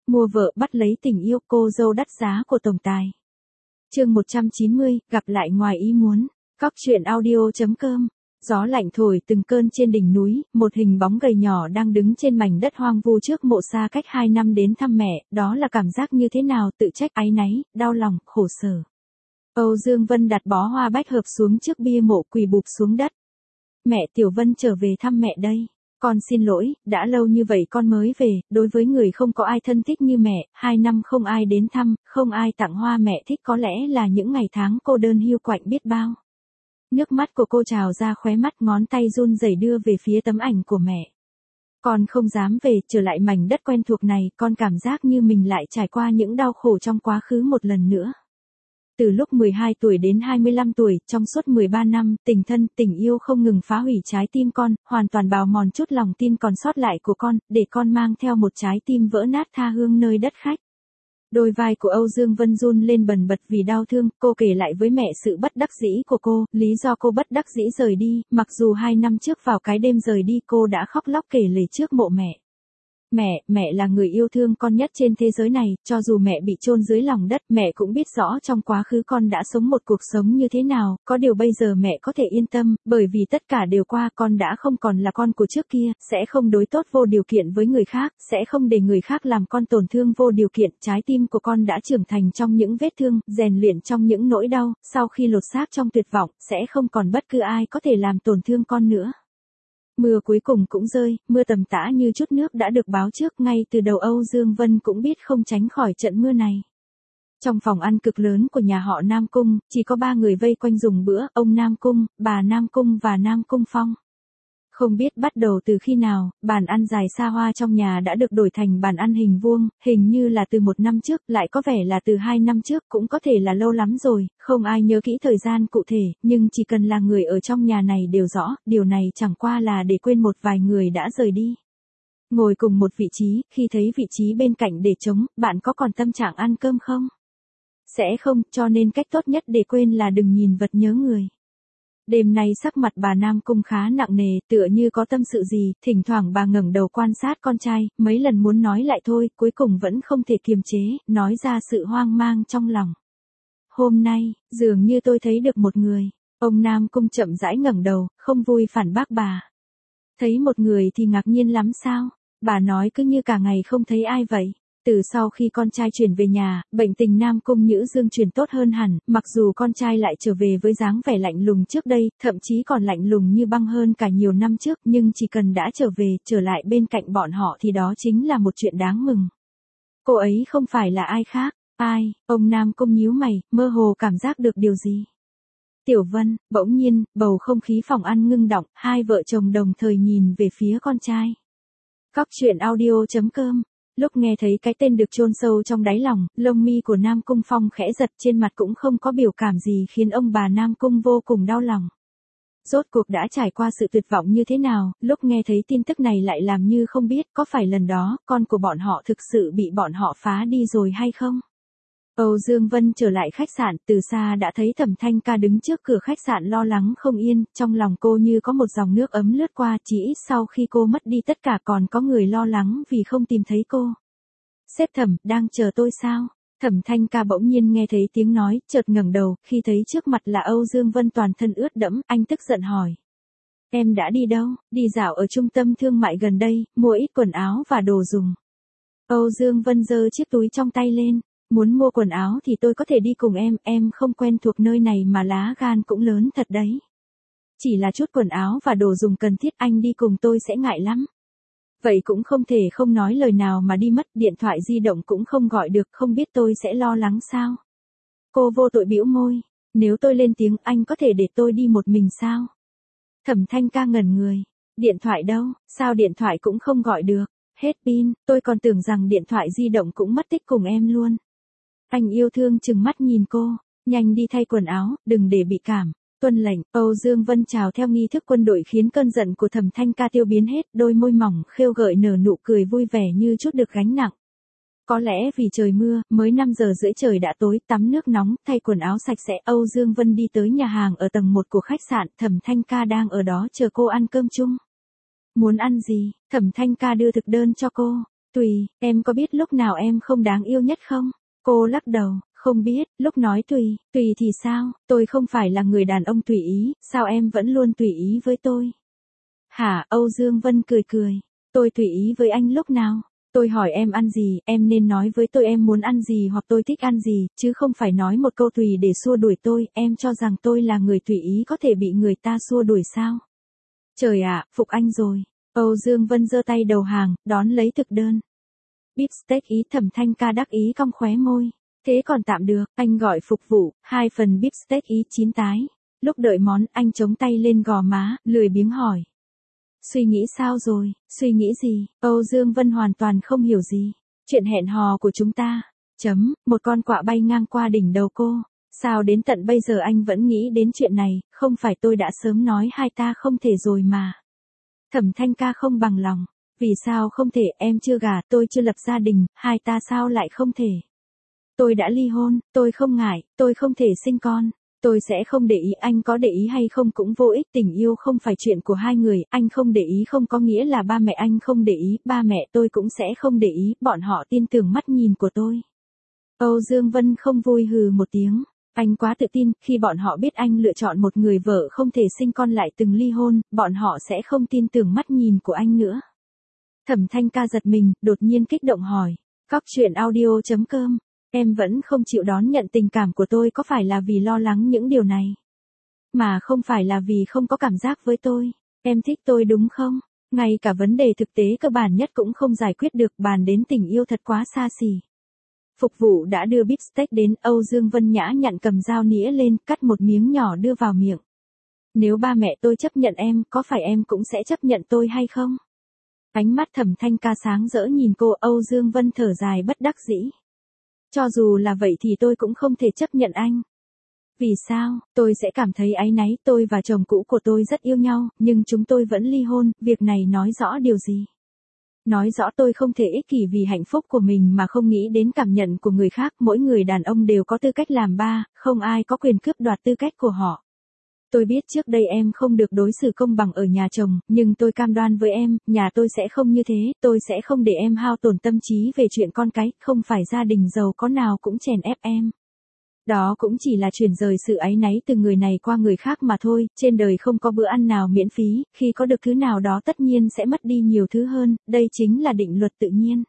Mua vợ bắt lấy tình yêu, cô dâu đắt giá của tổng tài. Chương 190, gặp lại ngoài ý muốn. Cóc truyện audio.com. Gió lạnh thổi từng cơn trên đỉnh núi, một hình bóng gầy nhỏ đang đứng trên mảnh đất hoang vu trước mộ xa cách 2 năm đến thăm mẹ, đó là cảm giác như thế nào, tự trách, áy náy, đau lòng, khổ sở. Âu Dương Vân đặt bó hoa bách hợp xuống trước bia mộ, quỳ bụp xuống đất. Mẹ, Tiểu Vân trở về thăm mẹ đây. Con xin lỗi, đã lâu như vậy con mới về, đối với người không có ai thân thích như mẹ, 2 năm không ai đến thăm, không ai tặng hoa mẹ thích, có lẽ là những ngày tháng cô đơn hiu quạnh biết bao. Nước mắt của cô trào ra khóe mắt, ngón tay run rẩy đưa về phía tấm ảnh của mẹ. Con không dám về, trở lại mảnh đất quen thuộc này, con cảm giác như mình lại trải qua những đau khổ trong quá khứ một lần nữa. Từ lúc 12 tuổi đến 25 tuổi, trong suốt 13 năm, tình thân, tình yêu không ngừng phá hủy trái tim con, hoàn toàn bào mòn chút lòng tin còn sót lại của con, để con mang theo một trái tim vỡ nát tha hương nơi đất khách. Đôi vai của Âu Dương Vân run lên bần bật vì đau thương, cô kể lại với mẹ sự bất đắc dĩ của cô, lý do cô bất đắc dĩ rời đi, mặc dù 2 năm trước vào cái đêm rời đi cô đã khóc lóc kể lể trước mộ mẹ. Mẹ là người yêu thương con nhất trên thế giới này, cho dù mẹ bị chôn dưới lòng đất, mẹ cũng biết rõ trong quá khứ con đã sống một cuộc sống như thế nào, có điều bây giờ mẹ có thể yên tâm, bởi vì tất cả đều qua, con đã không còn là con của trước kia, sẽ không đối tốt vô điều kiện với người khác, sẽ không để người khác làm con tổn thương vô điều kiện, trái tim của con đã trưởng thành trong những vết thương, rèn luyện trong những nỗi đau, sau khi lột xác trong tuyệt vọng, sẽ không còn bất cứ ai có thể làm tổn thương con nữa. Mưa cuối cùng cũng rơi, mưa tầm tã như chút nước đã được báo trước, ngay từ đầu Âu Dương Vân cũng biết không tránh khỏi trận mưa này. Trong phòng ăn cực lớn của nhà họ Nam Cung, chỉ có 3 người vây quanh dùng bữa, ông Nam Cung, bà Nam Cung và Nam Cung Phong. Không biết bắt đầu từ khi nào, bàn ăn dài xa hoa trong nhà đã được đổi thành bàn ăn hình vuông, hình như là từ 1 năm trước, lại có vẻ là từ 2 năm trước, cũng có thể là lâu lắm rồi, không ai nhớ kỹ thời gian cụ thể, nhưng chỉ cần là người ở trong nhà này đều rõ, điều này chẳng qua là để quên một vài người đã rời đi. Ngồi cùng một vị trí, khi thấy vị trí bên cạnh để trống, bạn có còn tâm trạng ăn cơm không? Sẽ không, cho nên cách tốt nhất để quên là đừng nhìn vật nhớ người. Đêm nay sắc mặt bà Nam Cung khá nặng nề, tựa như có tâm sự gì, thỉnh thoảng bà ngẩng đầu quan sát con trai, mấy lần muốn nói lại thôi, cuối cùng vẫn không thể kiềm chế, nói ra sự hoang mang trong lòng. Hôm nay, dường như tôi thấy được một người. Ông Nam Cung chậm rãi ngẩng đầu, không vui phản bác bà. Thấy một người thì ngạc nhiên lắm sao? Bà nói cứ như cả ngày không thấy ai vậy. Từ sau khi con trai chuyển về nhà, bệnh tình Nam Cung Nhữ Dương chuyển tốt hơn hẳn, mặc dù con trai lại trở về với dáng vẻ lạnh lùng trước đây, thậm chí còn lạnh lùng như băng hơn cả nhiều năm trước, nhưng chỉ cần đã trở về, trở lại bên cạnh bọn họ thì đó chính là một chuyện đáng mừng. Cô ấy không phải là ai khác, ai? Ông Nam Cung nhíu mày, mơ hồ cảm giác được điều gì. Tiểu Vân, bỗng nhiên, bầu không khí phòng ăn ngưng đọng, hai vợ chồng đồng thời nhìn về phía con trai. Cóc truyện audio.com. Lúc nghe thấy cái tên được chôn sâu trong đáy lòng, lông mi của Nam Cung Phong khẽ giật, trên mặt cũng không có biểu cảm gì khiến ông bà Nam Cung vô cùng đau lòng. Rốt cuộc đã trải qua sự tuyệt vọng như thế nào, lúc nghe thấy tin tức này lại làm như không biết, có phải lần đó, con của bọn họ thực sự bị bọn họ phá đi rồi hay không? Âu Dương Vân trở lại khách sạn, từ xa đã thấy Thẩm Thanh Ca đứng trước cửa khách sạn lo lắng không yên, trong lòng cô như có một dòng nước ấm lướt qua, chỉ ít sau khi cô mất đi tất cả còn có người lo lắng vì không tìm thấy cô. Sếp Thẩm, đang chờ tôi sao? Thẩm Thanh Ca bỗng nhiên nghe thấy tiếng nói, chợt ngẩng đầu, khi thấy trước mặt là Âu Dương Vân toàn thân ướt đẫm, anh tức giận hỏi. Em đã đi đâu? Đi dạo ở trung tâm thương mại gần đây, mua ít quần áo và đồ dùng. Âu Dương Vân giơ chiếc túi trong tay lên. Muốn mua quần áo thì tôi có thể đi cùng em không quen thuộc nơi này mà lá gan cũng lớn thật đấy. Chỉ là chút quần áo và đồ dùng cần thiết, anh đi cùng tôi sẽ ngại lắm. Vậy cũng không thể không nói lời nào mà đi mất, điện thoại di động cũng không gọi được, không biết tôi sẽ lo lắng sao? Cô vô tội bĩu môi, nếu tôi lên tiếng anh có thể để tôi đi một mình sao? Thẩm Thanh Ca ngẩn người, điện thoại đâu, sao điện thoại cũng không gọi được, hết pin, tôi còn tưởng rằng điện thoại di động cũng mất tích cùng em luôn. Anh yêu thương trừng mắt nhìn cô, nhanh đi thay quần áo, đừng để bị cảm. Tuân lệnh, Âu Dương Vân chào theo nghi thức quân đội khiến cơn giận của Thẩm Thanh Ca tiêu biến hết, đôi môi mỏng khêu gợi nở nụ cười vui vẻ như chút được gánh nặng. Có lẽ vì trời mưa, mới 5 giờ rưỡi trời đã tối, tắm nước nóng, thay quần áo sạch sẽ, Âu Dương Vân đi tới nhà hàng ở tầng 1 của khách sạn, Thẩm Thanh Ca đang ở đó chờ cô ăn cơm chung. Muốn ăn gì? Thẩm Thanh Ca đưa thực đơn cho cô. Tùy, em có biết lúc nào em không đáng yêu nhất không? Cô lắc đầu, không biết, lúc nói tùy thì sao, tôi không phải là người đàn ông tùy ý, sao em vẫn luôn tùy ý với tôi? Hả, Âu Dương Vân cười cười, tôi tùy ý với anh lúc nào? Tôi hỏi em ăn gì, em nên nói với tôi em muốn ăn gì hoặc tôi thích ăn gì, chứ không phải nói một câu tùy để xua đuổi tôi, em cho rằng tôi là người tùy ý có thể bị người ta xua đuổi sao? Trời ạ, phục anh rồi. Âu Dương Vân giơ tay đầu hàng, đón lấy thực đơn. Beef steak ý, Thẩm Thanh Ca đắc ý cong khóe môi. Thế còn tạm được, anh gọi phục vụ, 2 phần beef steak ý chín tái. Lúc đợi món, anh chống tay lên gò má, lười biếng hỏi. Suy nghĩ sao rồi, suy nghĩ gì? Âu Dương Vân hoàn toàn không hiểu gì. Chuyện hẹn hò của chúng ta. Một con quạ bay ngang qua đỉnh đầu cô. Sao đến tận bây giờ anh vẫn nghĩ đến chuyện này, không phải tôi đã sớm nói hai ta không thể rồi mà. Thẩm Thanh Ca không bằng lòng. Vì sao không thể, em chưa gả, tôi chưa lập gia đình, hai ta sao lại không thể? Tôi đã ly hôn, tôi không ngại, tôi không thể sinh con. Tôi sẽ không để ý, anh có để ý hay không cũng vô ích, tình yêu không phải chuyện của hai người, anh không để ý không có nghĩa là ba mẹ anh không để ý, ba mẹ tôi cũng sẽ không để ý, bọn họ tin tưởng mắt nhìn của tôi. Âu Dương Vân không vui hừ một tiếng, anh quá tự tin, khi bọn họ biết anh lựa chọn một người vợ không thể sinh con lại từng ly hôn, bọn họ sẽ không tin tưởng mắt nhìn của anh nữa. Thẩm Thanh Ca giật mình, đột nhiên kích động hỏi, Cóc truyện audio.com, em vẫn không chịu đón nhận tình cảm của tôi có phải là vì lo lắng những điều này? Mà không phải là vì không có cảm giác với tôi, em thích tôi đúng không? Ngay cả vấn đề thực tế cơ bản nhất cũng không giải quyết được, bàn đến tình yêu thật quá xa xỉ. Phục vụ đã đưa beef steak đến, Âu Dương Vân nhã nhặn cầm dao nĩa lên, cắt một miếng nhỏ đưa vào miệng. Nếu ba mẹ tôi chấp nhận em, có phải em cũng sẽ chấp nhận tôi hay không? Ánh mắt Thẩm Thanh Ca sáng rỡ nhìn cô, Âu Dương Vân thở dài bất đắc dĩ. Cho dù là vậy thì tôi cũng không thể chấp nhận anh. Vì sao, tôi sẽ cảm thấy áy náy, tôi và chồng cũ của tôi rất yêu nhau, nhưng chúng tôi vẫn ly hôn, việc này nói rõ điều gì? Nói rõ tôi không thể ích kỷ vì hạnh phúc của mình mà không nghĩ đến cảm nhận của người khác, mỗi người đàn ông đều có tư cách làm ba, không ai có quyền cướp đoạt tư cách của họ. Tôi biết trước đây em không được đối xử công bằng ở nhà chồng, nhưng tôi cam đoan với em, nhà tôi sẽ không như thế, tôi sẽ không để em hao tổn tâm trí về chuyện con cái, không phải gia đình giàu có nào cũng chèn ép em. Đó cũng chỉ là chuyển rời sự áy náy từ người này qua người khác mà thôi, trên đời không có bữa ăn nào miễn phí, khi có được thứ nào đó tất nhiên sẽ mất đi nhiều thứ hơn, đây chính là định luật tự nhiên.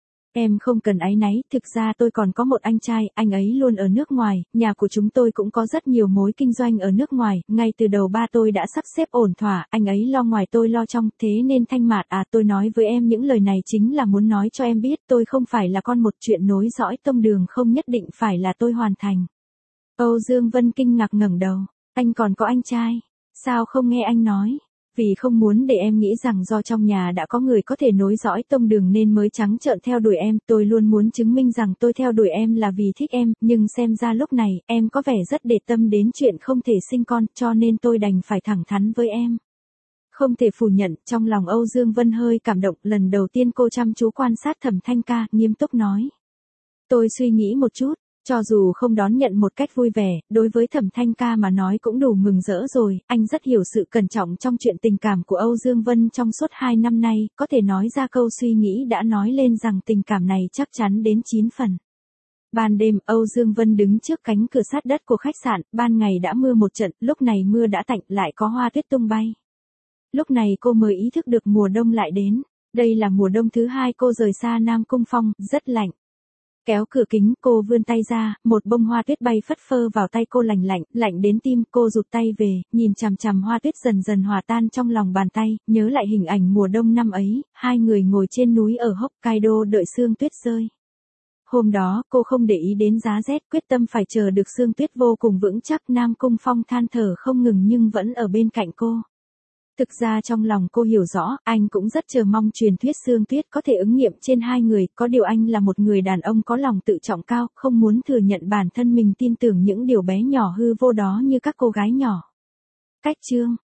Em không cần áy náy, thực ra tôi còn có một anh trai, anh ấy luôn ở nước ngoài, nhà của chúng tôi cũng có rất nhiều mối kinh doanh ở nước ngoài, ngay từ đầu ba tôi đã sắp xếp ổn thỏa, anh ấy lo ngoài tôi lo trong, thế nên Thanh Mạt à, tôi nói với em những lời này chính là muốn nói cho em biết tôi không phải là con một, chuyện nối dõi tông đường không nhất định phải là tôi hoàn thành. Âu Dương Vân kinh ngạc ngẩng đầu, anh còn có anh trai, sao không nghe anh nói? Vì không muốn để em nghĩ rằng do trong nhà đã có người có thể nối dõi tông đường nên mới trắng trợn theo đuổi em, tôi luôn muốn chứng minh rằng tôi theo đuổi em là vì thích em, nhưng xem ra lúc này, em có vẻ rất để tâm đến chuyện không thể sinh con, cho nên tôi đành phải thẳng thắn với em. Không thể phủ nhận, trong lòng Âu Dương Vân hơi cảm động, lần đầu tiên cô chăm chú quan sát Thẩm Thanh Ca, nghiêm túc nói. Tôi suy nghĩ một chút. Cho dù không đón nhận một cách vui vẻ, đối với Thẩm Thanh Ca mà nói cũng đủ mừng rỡ rồi, anh rất hiểu sự cẩn trọng trong chuyện tình cảm của Âu Dương Vân trong suốt 2 năm nay, có thể nói ra câu suy nghĩ đã nói lên rằng tình cảm này chắc chắn đến 9 phần. Ban đêm, Âu Dương Vân đứng trước cánh cửa sát đất của khách sạn, ban ngày đã mưa một trận, lúc này mưa đã tạnh, lại có hoa tuyết tung bay. Lúc này cô mới ý thức được mùa đông lại đến, đây là mùa đông thứ 2 cô rời xa Nam Cung Phong, rất lạnh. Kéo cửa kính, cô vươn tay ra, một bông hoa tuyết bay phất phơ vào tay cô lạnh lạnh, lạnh đến tim, cô rụt tay về, nhìn chằm chằm hoa tuyết dần dần hòa tan trong lòng bàn tay, nhớ lại hình ảnh mùa đông năm ấy, hai người ngồi trên núi ở Hokkaido đợi sương tuyết rơi. Hôm đó, cô không để ý đến giá rét, quyết tâm phải chờ được sương tuyết vô cùng vững chắc, Nam Cung Phong than thở không ngừng nhưng vẫn ở bên cạnh cô. Thực ra trong lòng cô hiểu rõ, anh cũng rất chờ mong truyền thuyết sương tuyết có thể ứng nghiệm trên hai người, có điều anh là một người đàn ông có lòng tự trọng cao, không muốn thừa nhận bản thân mình tin tưởng những điều bé nhỏ hư vô đó như các cô gái nhỏ. Cách chương